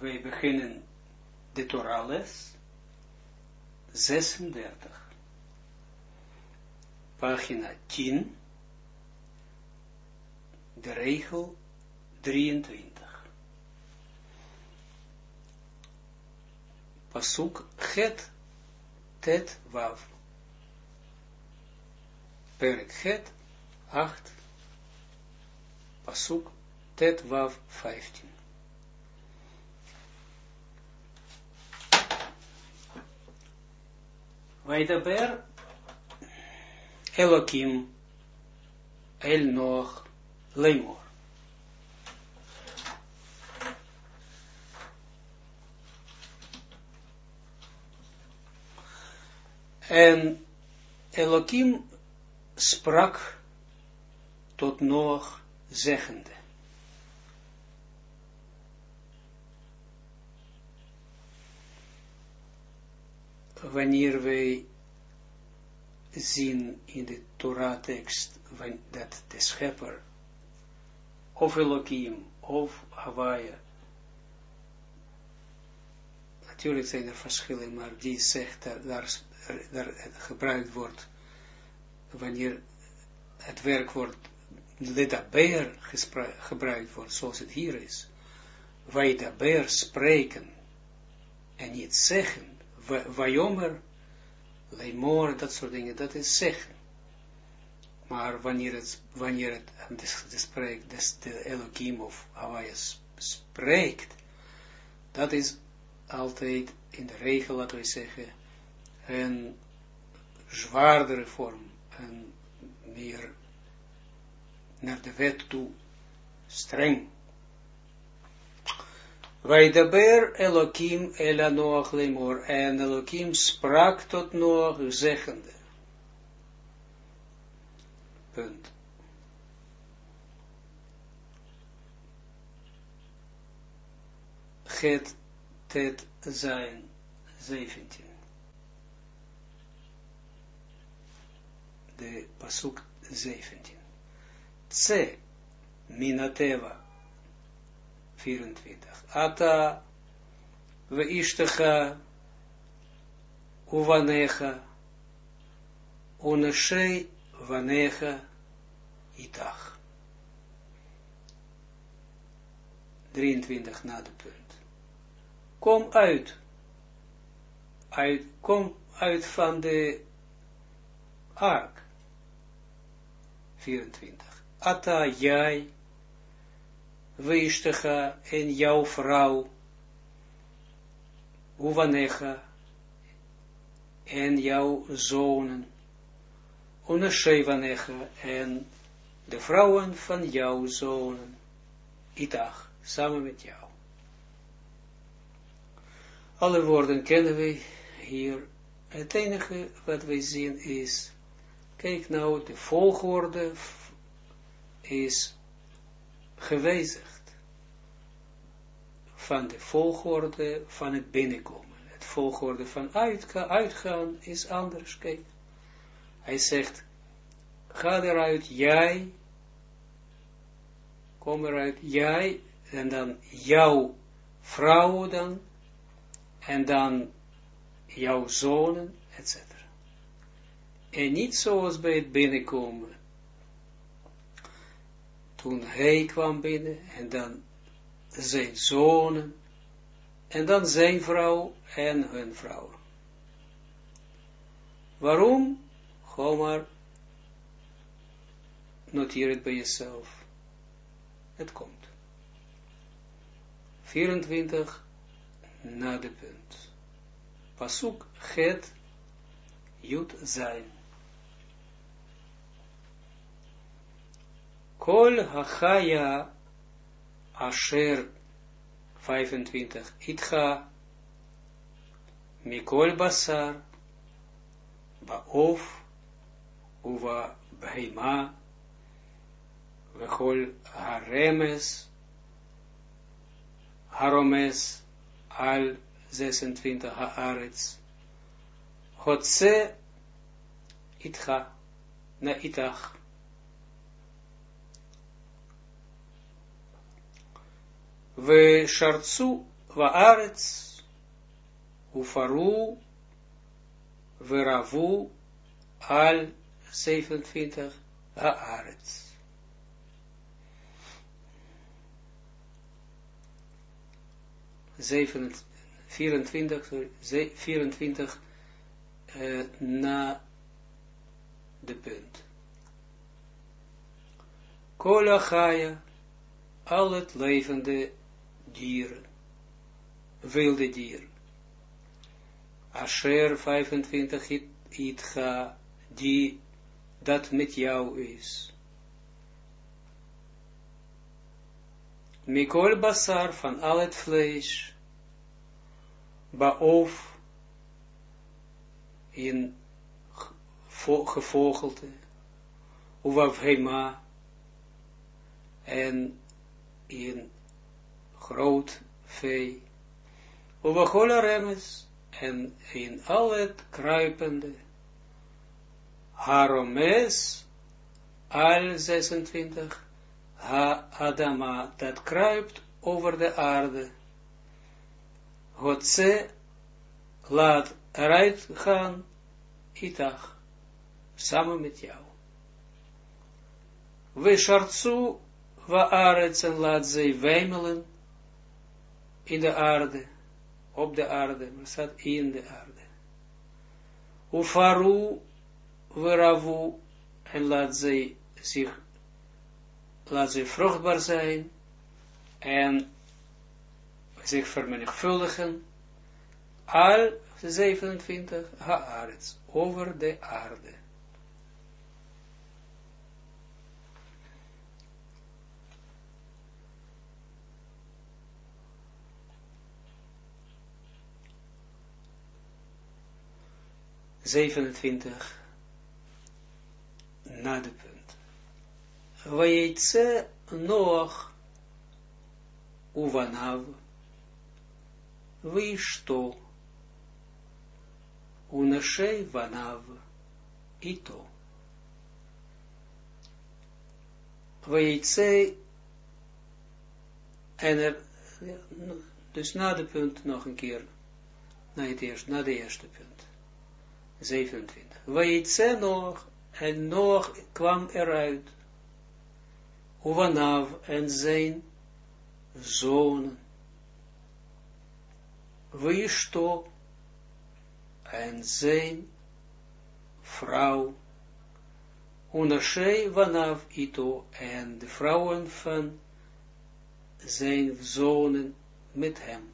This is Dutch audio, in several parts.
wij beginnen de Torah les 36. Pagina 10, de regel 23. Pasuk Het Tet Wav. Perek Het 8. Pasuk Tet Wav 15. Vaidaber Elokim El Noach Lemor. En Elokim sprak tot Noach zeggende. Wanneer wij zien in de Torah-tekst dat de schepper, of Elohim, of Hawaii, natuurlijk zijn er verschillen, maar die zegt dat daar het gebruikt wordt, wanneer het werkwoord ledaber gebruikt wordt, zoals het hier is, vaidaber spreken, en niet zeggen, vayomer, leimor, dat soort dingen, dat is zeggen. Maar wanneer het de Elohim of Hawaii spreekt, dat is altijd in de regel, laten we zeggen, een zwaardere vorm, een meer naar de wet toe streng. Vaidaber Elohim el Noach lemor, en Elohim sprak tot Noach zeggende. Punt. Het Tet zijn 17. De pasuk 17. Tse minateva 24. Ata veishtecha uvanecha uneshei vanecha itach. 23 na de punt. Kom uit van de ark. 24. Ata jij, weishtecha en jouw vrouw, uvanecha en jouw zonen, uneshevanecha en de vrouwen van jouw zonen, itach, samen met jou. Alle woorden kennen we hier. Het enige wat wij zien is, kijk nou, de volgorde is gewijzigd van de volgorde van het binnenkomen. Het volgorde van uitgaan is anders. Kijk, hij zegt, ga eruit, jij, kom eruit, jij, en dan jouw vrouw dan, en dan jouw zonen, etc. En niet zoals bij het binnenkomen. Toen hij kwam binnen, en dan zijn zonen, en dan zijn vrouw en hun vrouw. Waarom? Gewoon maar, noteer het bij jezelf. Het komt. 24 na de punt. Pasuk Het Jut zijn. Kol hachaya asher 25 itcha mikol basar baof uva behema vechol haremes haromes al 26 haaretz hotze itcha na itach we shartsu Va'aretz, Ufaru, Veravu, al 27, Haaretz. 24 na de punt. Kola Chaya, al het levende dieren, wilde dieren. Asher 25 itcha, die dat met jou is. Mikol basar, van al het vlees, baof, in gevogelte, uvavhema, en in groot vee, uvachola remes, en in al het kruipende, haromes, al 26, ha-adama, dat kruipt over de aarde, Hotze, laat eruit gaan, itach, samen met jou. We shartsu, waaretz, en laat zij wemelen, in de aarde, op de aarde, maar staat in de aarde. Ufaru, veravu, en laat zij vruchtbaar zijn, en zich vermenigvuldigen, al 27, haaretz, over de aarde. Zevenentwintig, na de punt. Vayetze Noach uvanav vishto unashei vanav ito. Vayetze, en dus na de punt nog een keer, na de eerste punt. 27. Vayetze Noach, en Noach kwam eruit, uvanav, en zijn zonen, Vishto, en zijn vrouw, Unashei vanav ito, en de vrouwen van zijn zonen met hem.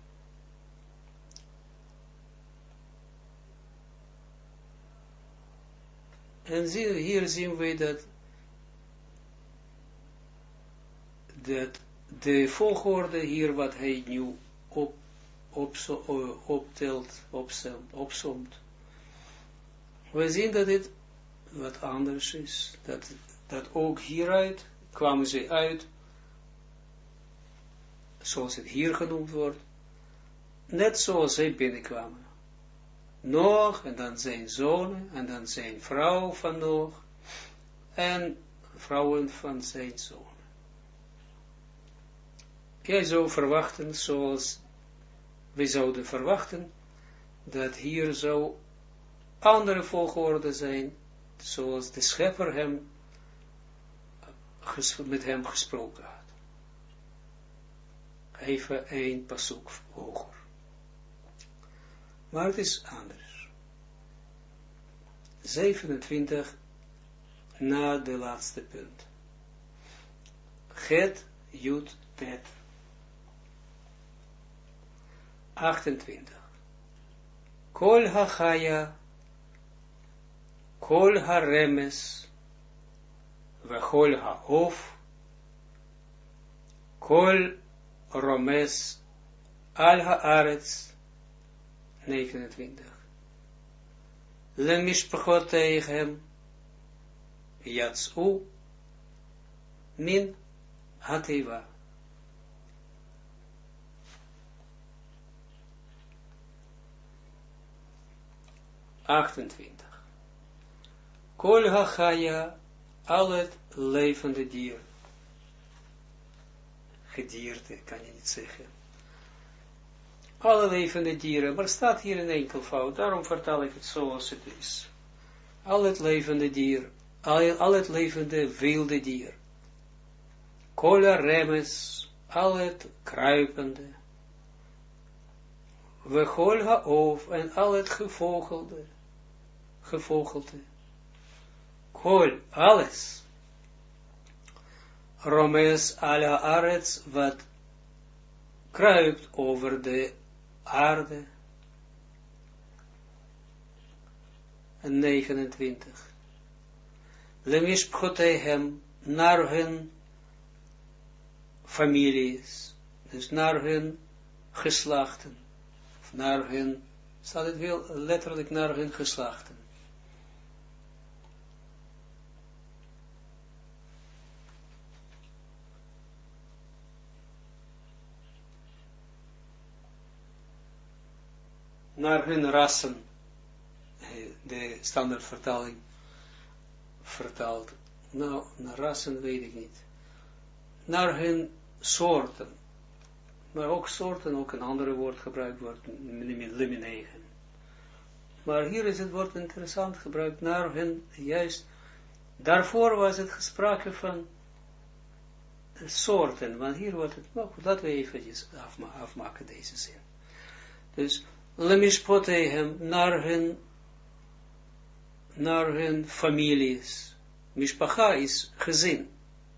En hier zien we dat de volgorde hier wat hij nu optelt, opsomt. We zien dat dit wat anders is. Dat ook hieruit kwamen ze uit, zoals het hier genoemd wordt, net zoals zij binnenkwamen. Noach, en dan zijn zonen, en dan zijn vrouw van Noach, en vrouwen van zijn zonen. Jij zou verwachten, zoals we zouden verwachten, dat hier zou andere volgorde zijn, zoals de schepper met hem gesproken had. Even een pasuk hoger. Maar het is anders. 27 na de laatste punt. Het, Jud, Tet. 28. Kol ha-chaya, kol ha-remes, vechol ha-of, kol romes, al ha-aretz, 29. Lemishpachoteihem, yatsu, min hateva. 28. Kol ha-chaya, al het levende dier. Gedierte, kan je niet zeggen. alle levende dieren, maar staat hier een enkelvoud, daarom vertaal ik het zoals het is. Al het levende dier, al het levende wilde dier, kola remes, al het kruipende, we holha of en al het gevogelte, kol, alles, romes ala arets, wat kruipt over de aarde, en 29. Lemishpchotehem, naar hun families, dus naar hun geslachten, of naar hun, staat het wel letterlijk naar hun geslachten. Naar hun rassen, de standaardvertaling vertaald. Nou, naar rassen weet ik niet. Naar hun soorten. Maar ook soorten, ook een andere woord gebruikt wordt, liminegen. Maar hier is het woord interessant gebruikt, naar hun, juist, daarvoor was het gesproken van soorten, want hier wordt het, nou, laten we eventjes afmaken deze zin. Dus, lemishpotehem, naar hun families. Mishpacha is gezin.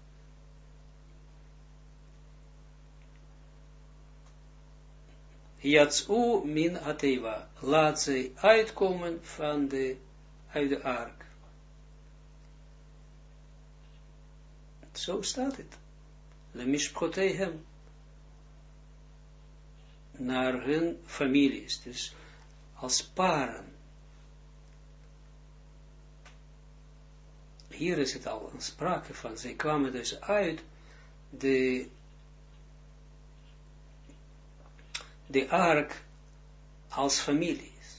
Yatsu min ateva, laat zij uitkomen uit de ark. Zo staat het. Lemishpotehem, naar hun families, dus als paren. Hier is het al een sprake van, zij kwamen dus uit de ark als families.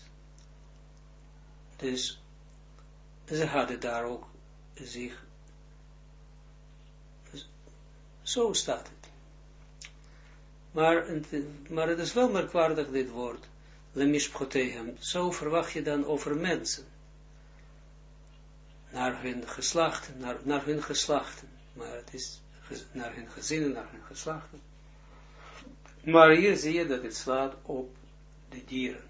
Dus ze hadden daar ook zich, zo staat het. Maar het is wel merkwaardig dit woord, lemishpchotehem, zo verwacht je dan over mensen. Naar hun geslachten, naar hun geslachten, maar het is naar hun gezinnen, naar hun geslachten. Maar hier zie je dat het slaat op de dieren.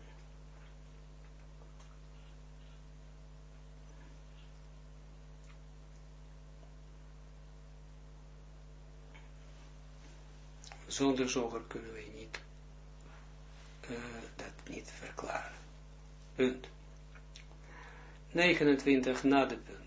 Zonder zoger kunnen we dat niet verklaren. Punt. 29 na de punt.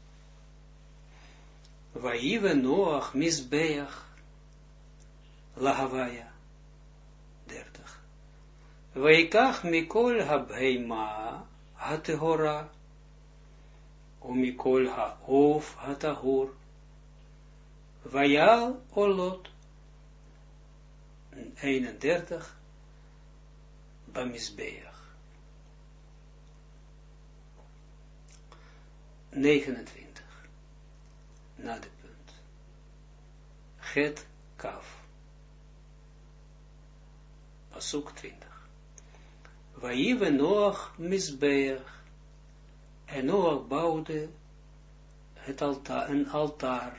Vaive Noach misbeach lahavaya. 30. Vaikach mikol habheima hatehora umikol haof hatahor vayal olot. 31 bamisbeach. 29 na de punt. Het kaf. Pasuk 20. Vaive Noach misbeach. En Noach bouwde een altaar.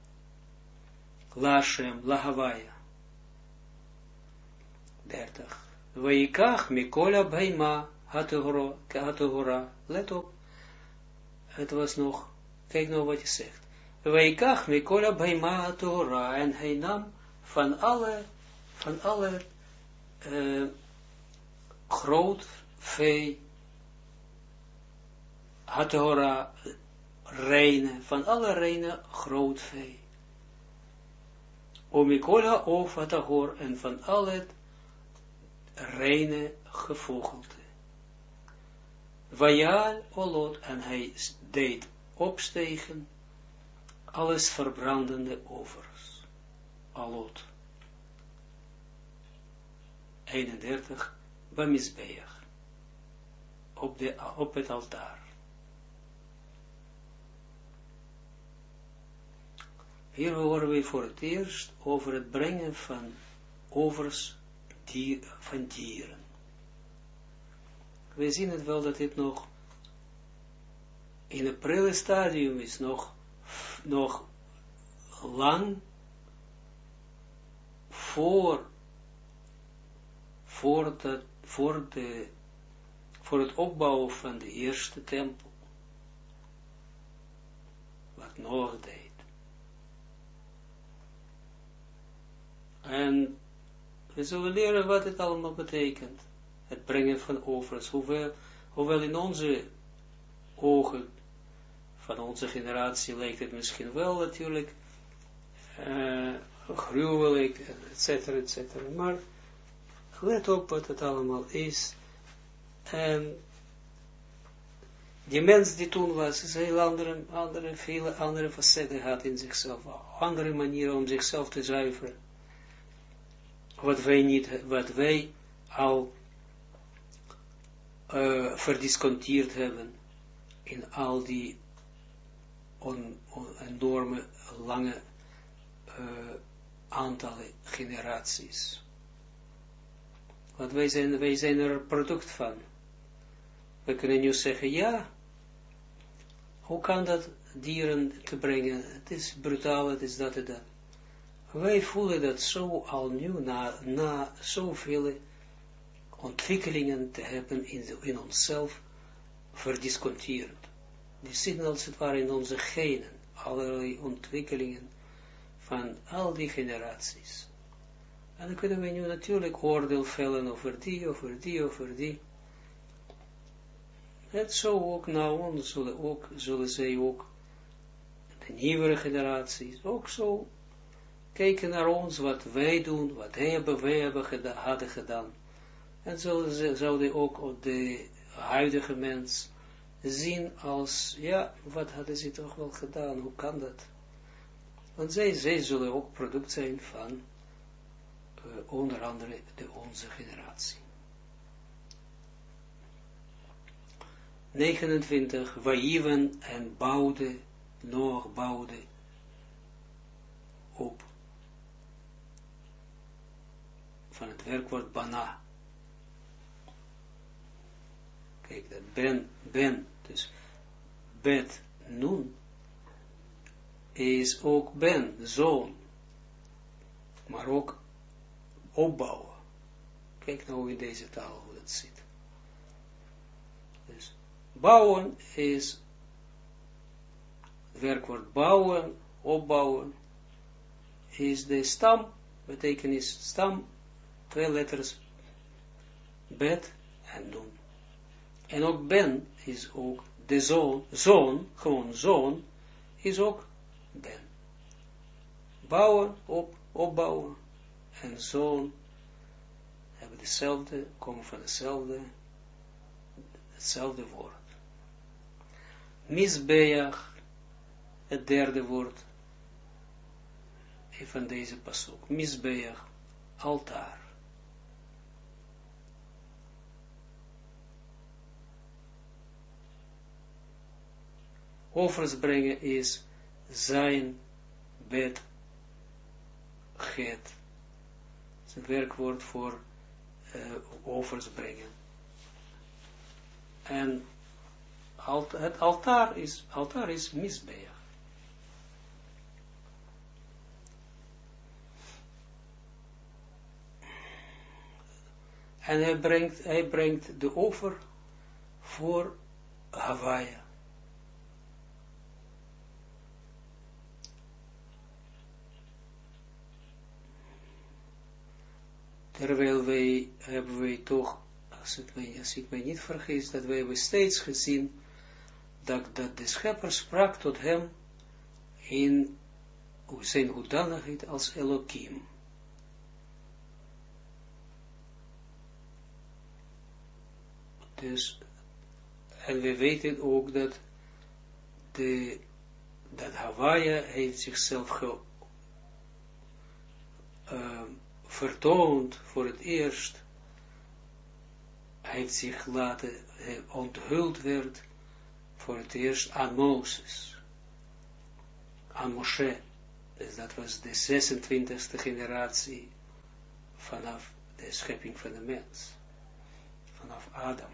Lashem, Lahavaya. 30. Vaikach mikola baima hatehora. Let op. Het was nog, kijk nou wat je zegt. Vaikach mikola baima hatehora. En hij nam van alle groot vee, hatehora, reine, van alle reine groot vee. Omikola of hatahor, en van al het reine gevogelte. Vajal olot, en hij deed opstegen alles verbrandende offers. Alot. 31. Bamisbeach. Op het altaar. Hier horen we voor het eerst over het brengen van offers van dieren. We zien het wel dat dit nog in het prille stadium is, nog lang voor het opbouwen van de eerste tempel. Wat Noach deed. En we zullen leren wat het allemaal betekent. Het brengen van offers. Hoewel in onze ogen van onze generatie lijkt het misschien wel natuurlijk gruwelijk, etcetera, etcetera. Maar let op wat het allemaal is. En die mens die toen was, is heel vele andere facetten had in zichzelf. Andere manieren om zichzelf te zuiveren. Wat wij al verdisconteerd hebben in al die enorme lange aantallen generaties. Want wij zijn er een product van. We kunnen nu zeggen, ja, hoe kan dat dieren te brengen? Het is brutaal, het is dat en dat. Wij voelen dat zo al nu, na zoveel ontwikkelingen te hebben in onszelf verdisconteerd. Die zitten als het ware in onze genen, allerlei ontwikkelingen van al die generaties. En dan kunnen we nu natuurlijk oordeel vellen over die. Net zo ook naar ons zullen zij ook, de nieuwere generaties, ook zo kijken naar ons, wat wij doen, wat wij hadden gedaan. En zouden ook de huidige mens zien als, ja, wat hadden ze toch wel gedaan, hoe kan dat? Want zij zullen ook product zijn van, onder andere, onze generatie. 29, Waïven en Noach bouwde op. Van het werkwoord bana. Kijk, dat dus bet, nun, is ook zoon, maar ook opbouwen. Kijk nou in deze taal hoe dat zit. Dus bouwen is, het werkwoord bouwen, opbouwen, is de stam, betekenis stam, 2 letters, bet en nun. En ook ben is ook de zoon, gewoon zoon, is ook ben. Bouwen, opbouwen, en zoon, hebben dezelfde, komen van hetzelfde woord. Misbeach, het derde woord, van deze pasuk. Misbeach, altaar. Offers brengen is zijn, bet, het. Het is een werkwoord voor offers brengen. En het altaar is misbeach. En hij brengt de offer voor Hawaii. Terwijl hebben wij toch, als ik mij niet vergis, dat wij hebben steeds gezien, dat de schepper sprak tot hem in zijn hoedanigheid als Elohim. Dus, en we weten ook dat Hawaii heeft zichzelf vertoond voor het eerst, heeft zich onthuld werd voor het eerst aan Mozes, aan Moshe. Dus dat was de 26e generatie vanaf de schepping van de mens, vanaf Adam.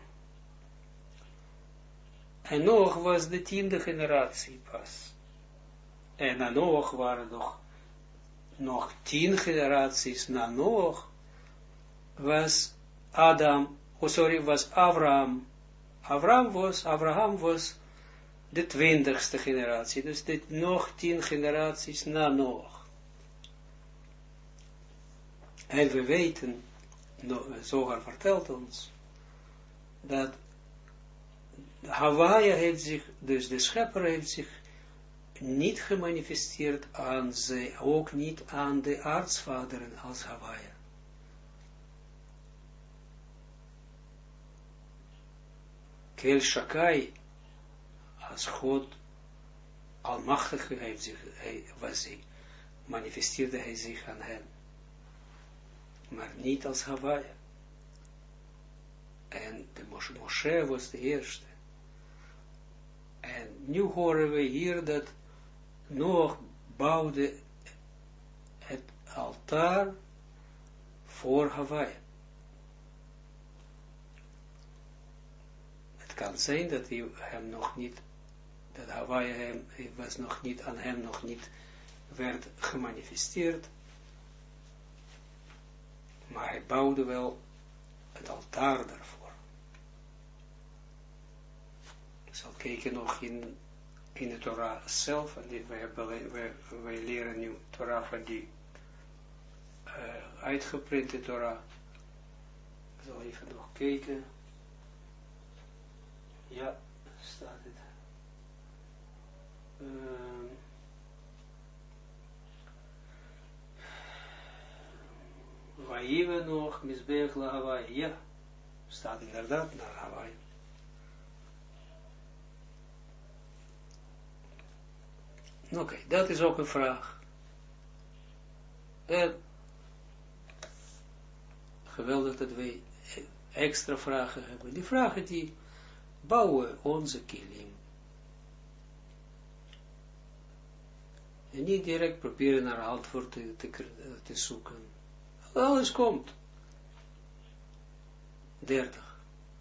En Noach was de 10e generatie pas. En na Noach waren nog 10 generaties na Noach, was was Abraham. Abraham was de 20ste generatie, dus dit nog 10 generaties na Noach. En we weten, Zohar vertelt ons, dat Hawaii heeft zich, dus de schepper heeft zich niet gemanifesteerd aan zij, ook niet aan de aartsvaderen als Hawaii. Kel Shakai, als God almachtige manifesteerde hij zich aan hen, maar niet als Hawaii. En de Moshe was de eerste. En nu horen we hier dat Noach bouwde het altaar voor Hawaii. Het kan zijn dat hij hem nog niet, dat Hawaii was nog niet, aan hem nog niet werd gemanifesteerd, maar hij bouwde wel het altaar daarvoor. Ik zal kijken nog in de Torah zelf, en wij leren nu Torah van die uitgeprinte Torah. Ik zal even nog kijken. Ja, staat het. Waive nog, misbeeg la Hawaii. Ja, staat inderdaad naar Hawaii. Oké, dat is ook een vraag. En geweldig dat wij extra vragen hebben. Die vragen die bouwen onze kilim. En niet direct proberen naar antwoord te zoeken. Alles komt. 30.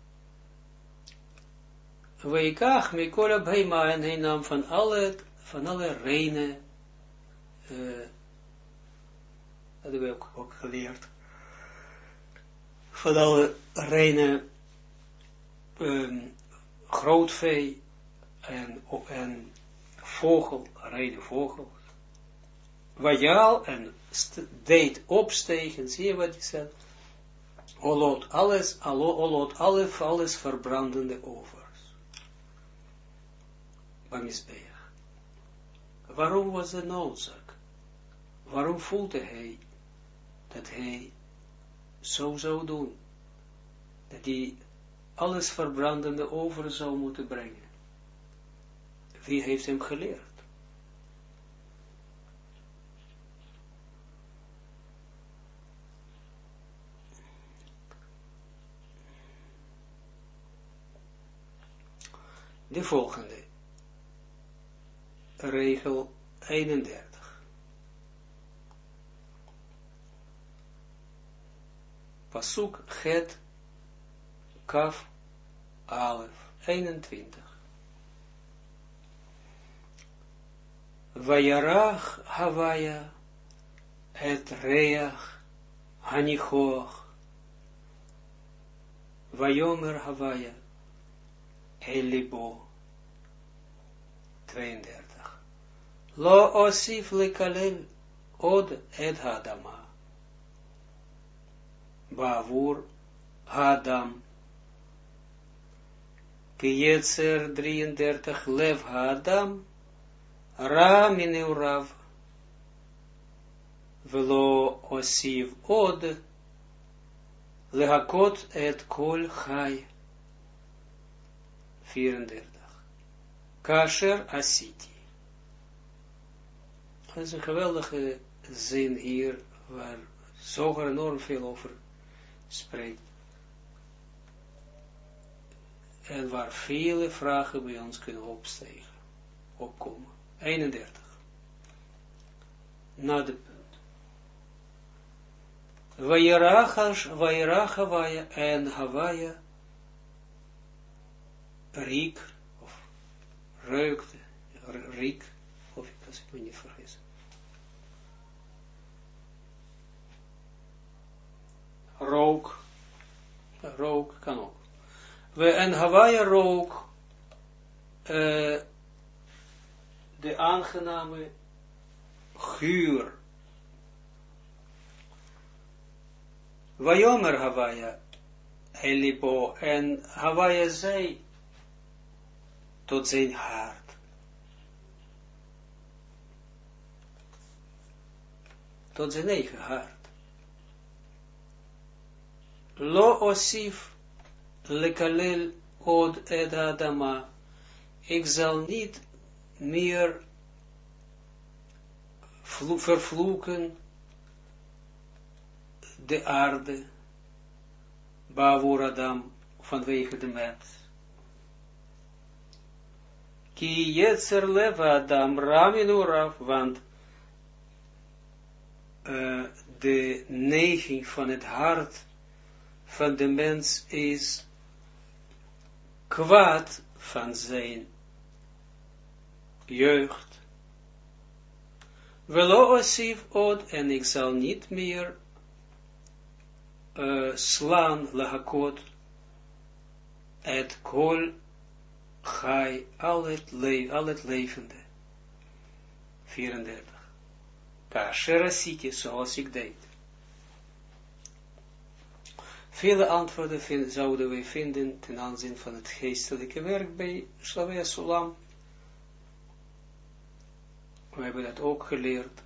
Weikach Mikola Bheima, en hij nam van alle reine, dat hebben we ook geleerd, van alle reine grootvee en vogel, reine vogel, Wajal en deed opstegen, zie je wat hij zegt? Olot, alles verbrandende overs. Bamisbeach. Waarom was de noodzaak? Waarom voelde hij dat hij zo zou doen? Dat hij alles verbrandende over zou moeten brengen? Wie heeft hem geleerd? De volgende. Regel 31. Pasuk Het Kaf Alef 21. Vayarach Havaya et Reach Hanichoch Vayomer Havaya Elibo 32. Lo osif lekalel od et hadama. Bavur hadam. Kietzer 33. Lev hadam. Ra mineurav. Velo osif od. Lehakot et kol chai. 34. Kasher asiti. Dat is een geweldige zin hier, waar Zohar enorm veel over spreekt. En waar vele vragen bij ons kunnen opkomen. 31. Na de punt. Vayirach Havaya en Havaya riek, of reukte, riek, of als ik me niet vergis. Rook kan ook. En Havaya rook de aangename geur. Vayomer Havaya Elibo en Havaya zei tot zijn hart. Tot zijn eigen hart. Lo osif lekalel od ed adama. Ik zal niet meer vervloeken de aarde, Bavur Adam, vanwege de mens. Ki yetzer leva Adam ramin uraf, want de neiging van het hart van de mens is kwaad van zijn jeugd. Velo osif od, en ik zal niet meer slaan, lahakot, het kol, gai, al het levende. 34. Kasher asiti, zoals ik deed. Vele antwoorden zouden wij vinden ten aanzien van het geestelijke werk bij Slavia Sulam. We hebben dat ook geleerd.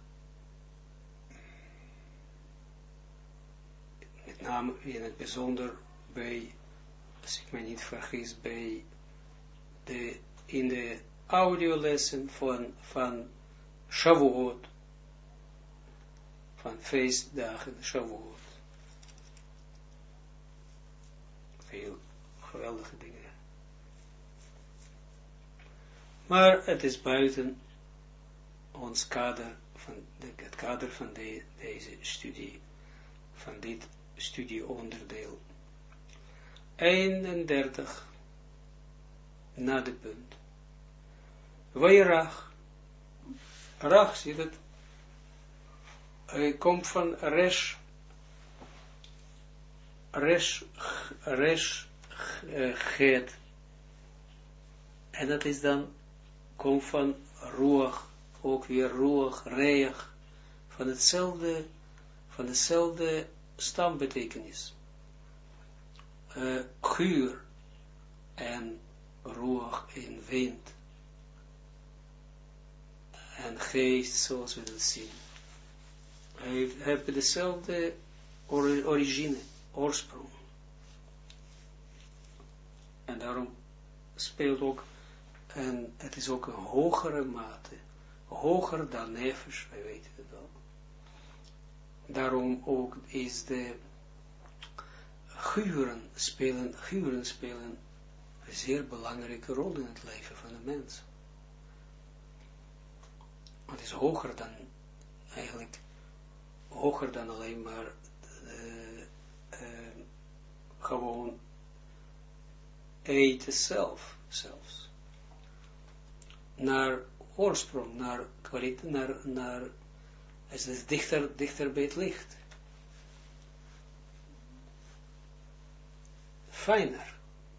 Met name in het bijzonder bij, als ik me niet vergis, bij in de audiolessen van Shavuot, van feestdagen Shavuot. Veel geweldige dingen. Maar het is buiten ons kader, het kader van deze studie, van dit studieonderdeel. 31 na de punt. Vayrach. Rach, ziet het? Hij komt van get. En dat is dan, komt van ruach, ook weer ruach, reach, van dezelfde stambetekenis. Guur en ruach in wind. En geest, zoals we dat zien. Hij heeft dezelfde origine, oorsprong. En daarom speelt ook, en het is ook een hogere mate, hoger dan nefesh, wij weten het wel. Daarom ook is de guren spelen een zeer belangrijke rol in het leven van de mens. Het is hoger dan, eigenlijk, hoger dan alleen maar gewoon eten zelfs. Naar oorsprong, naar kwaliteit, naar het is dichter bij het licht. Fijner.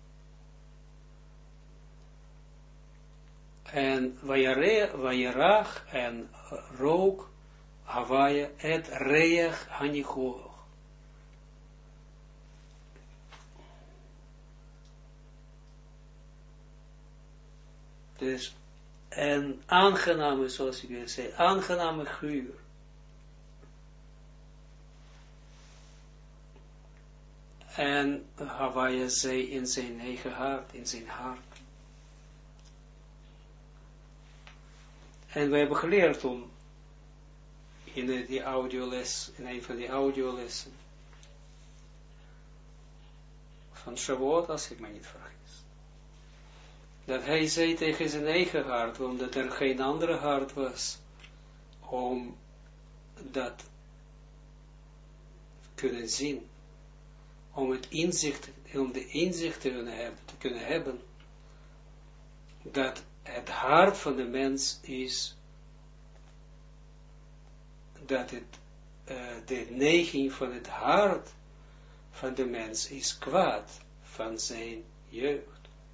En vayerach en rook, Havaya, et reach hanichoch. Dus een aangename, zoals ik wil zeggen, aangename geur. En Havaya zei in zijn eigen hart, in zijn hart. En we hebben geleerd om in die audioles, in een van die audiolessen van Shavuot, als ik me niet vergis, dat hij zei tegen zijn eigen hart, omdat er geen andere hart was, om dat kunnen zien, om de inzicht te kunnen hebben, dat het hart van de mens is, dat de neiging van het hart van de mens is kwaad van zijn jeugd.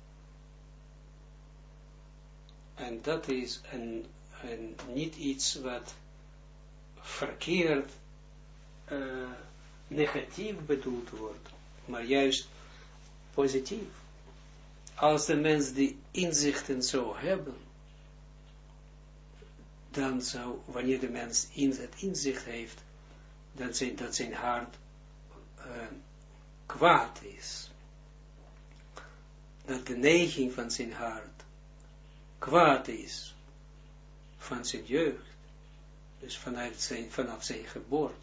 En dat is niet iets wat verkeerd negatief bedoeld wordt, maar juist positief. Als de mens die inzichten zou hebben, dan zou, wanneer de mens het inzicht heeft, dat zijn hart kwaad is. Dat de neiging van zijn hart kwaad is van zijn jeugd. Dus vanaf zijn geboorte.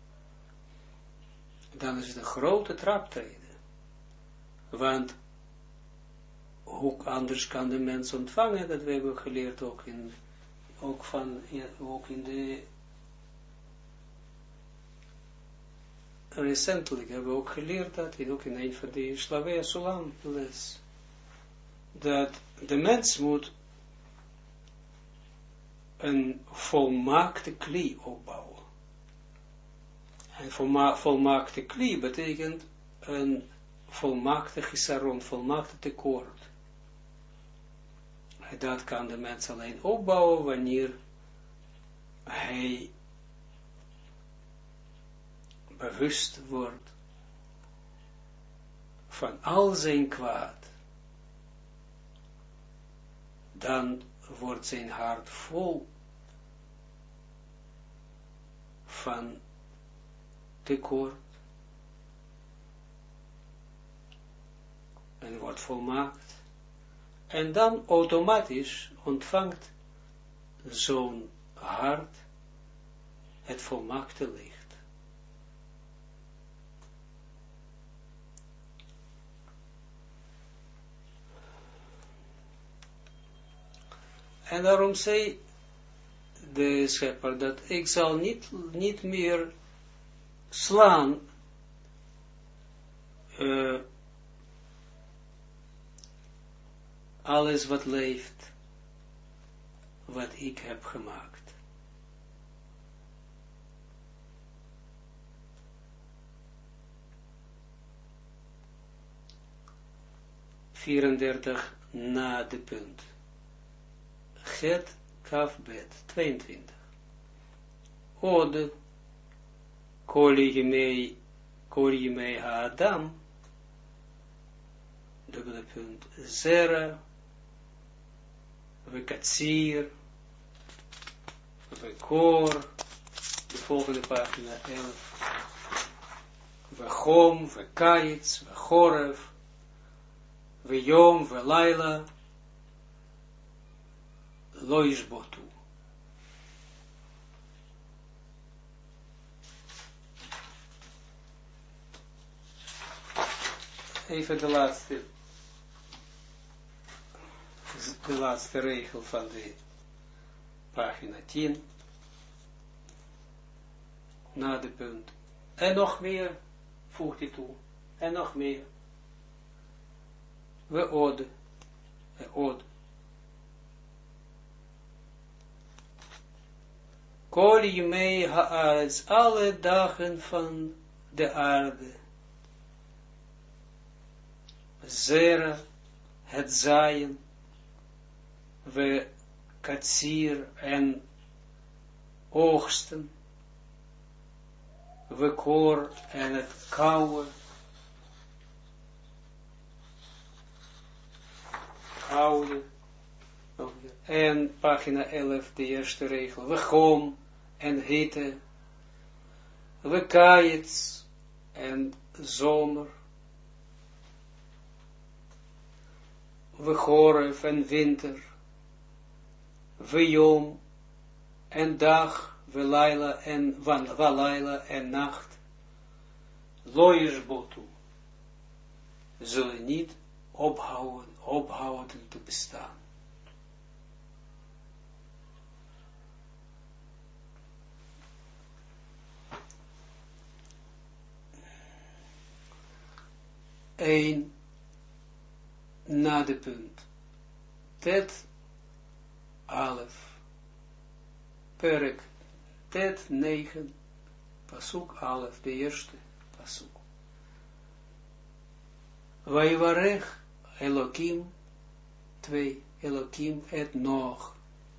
Dan is het een grote traptreden. Want hoe anders kan de mens ontvangen, dat we hebben geleerd ook in de recentelijk hebben we ook geleerd dat, ook in een van de Slavia Sulam les, dat de mens moet een volmaakte kli opbouwen. En volmaakte kli betekent een volmaakte gisaron, volmaakte tekort. En dat kan de mens alleen opbouwen wanneer hij bewust wordt van al zijn kwaad. Dan wordt zijn hart vol van tekort en wordt volmaakt. En dan automatisch ontvangt zo'n hart het volmaakte licht. En daarom zei de schepper dat ik zal niet meer slaan alles wat leeft, wat ik heb gemaakt. ...34 na de punt. Het kaf bet 22. Ode kol yimei ha-adam, dubbele punt, zera, vekatsir, vekor, de volgende pagina 11, vechom, vekaits, vechorev, vejom, velaila, loishbotu. Even de laatste regel van de pagina 10, na de punt. En nog meer, voegt hij toe, en nog meer. We ode. Kol yimei haaretz, alle dagen van de aarde. Zera, het zaaien, we katsir en oogsten, we koor en het kouwen, en pagina 11, de eerste regel, we gom en hitte, we kaits en zomer, we goref en winter, we jom en dag, we laila en walaila en nacht, loishbotu, zullen niet ophouden te bestaan. 1 na de punt. Tet alef. Perek tet 9. Pasuk alef, de eerste pasuk. Vaivarech Elokim 2. Elokim et Noach.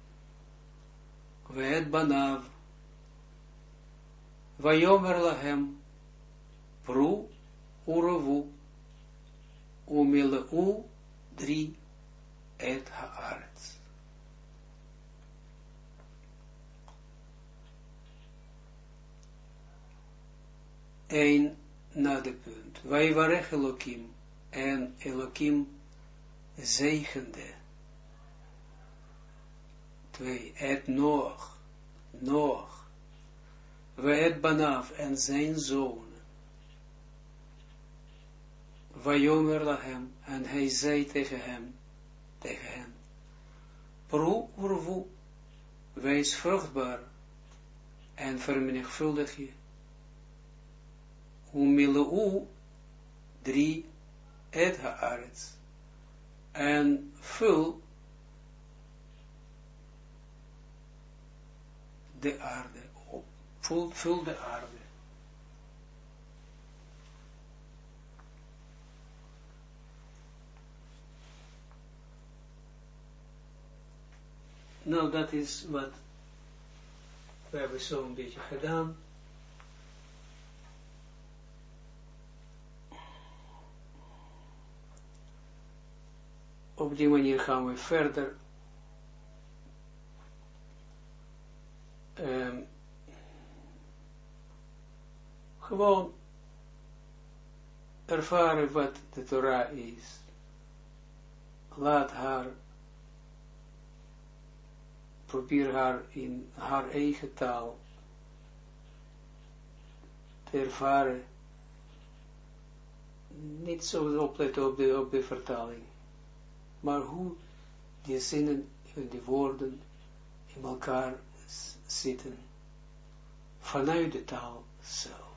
Veet banav. Vayomer lahem. Pru urovu. Umileu 3 et haaretz. Eén na de punt. Vaivarech Elokim. En Elokim zegende. 2. Et Noach. Noach. Veet banav en zijn zoon. Vayomer lahem, en hij zei tegen hen, Pro urvu, wees vruchtbaar, en vermenigvuldig je. Umileu 3 et haaretz, en vul de aarde op, vul de aarde. Nou, dat is wat we hebben zo een beetje gedaan. Op die manier gaan we verder. Gewoon ervaren wat de Torah is. Laat haar, probeer haar in haar eigen taal te ervaren. Niet zo opletten op de vertaling, maar hoe die zinnen en die woorden in elkaar zitten vanuit de taal zelf.